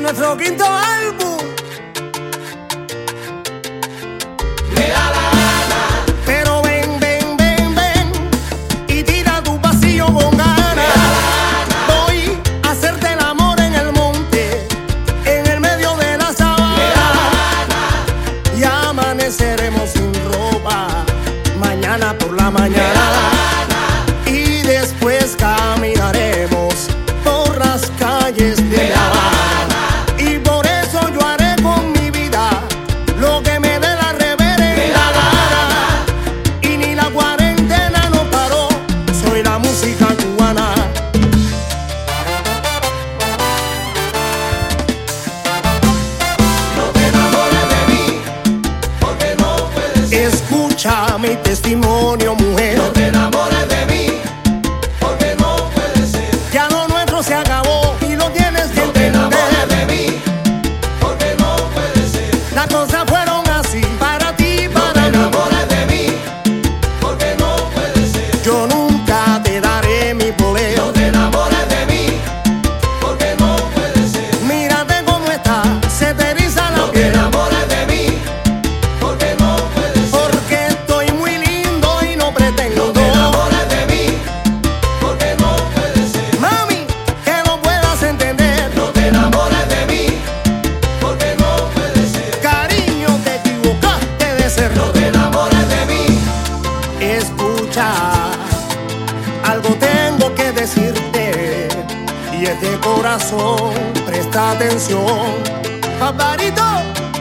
nuestro quinto álbum. Me da la gana. Pero ven, ven, ven, ven y tira tu pasillo con ganas. Me da la gana. Voy a hacerte el amor en el monte, en el medio de la sabana. Me da la gana. Y amaneceremos sin ropa mañana por la Me da mañana. la gana. Y después caminaremos por las calles Me de La da la Habana. Y por eso yo haré con mi vida lo que me dé la Me reverenda da la gana. Y ni la cuarentena nos paró, soy la música cubana. No te enamores de mí, porque no puede ser. Escucha mi testimonio, mujer. No te enamores de mí, porque no puede ser. Ya lo nuestro se acabó y lo tienes que No te enamores entender. de mí, porque no puede ser. Las cosas fueron así para ti, No te para mí. enamores de mí, porque no puede ser. Yo nunca te daré mi poder. No te enamores de mí, porque no puede ser. Mírate cómo está, se te eriza No la te piel. enamores de mí, porque no puede ser. Porque estoy muy lindo y no No pretendo. te enamores de mí, porque no puede ser. Mami, que no puedas entender. No te enamores de mí, porque no puede ser. Cariño, te equivocaste de ser. No te enamores de mí. Escucha, algo tengo que decirte. Y es de corazón, presta atención. Paparito.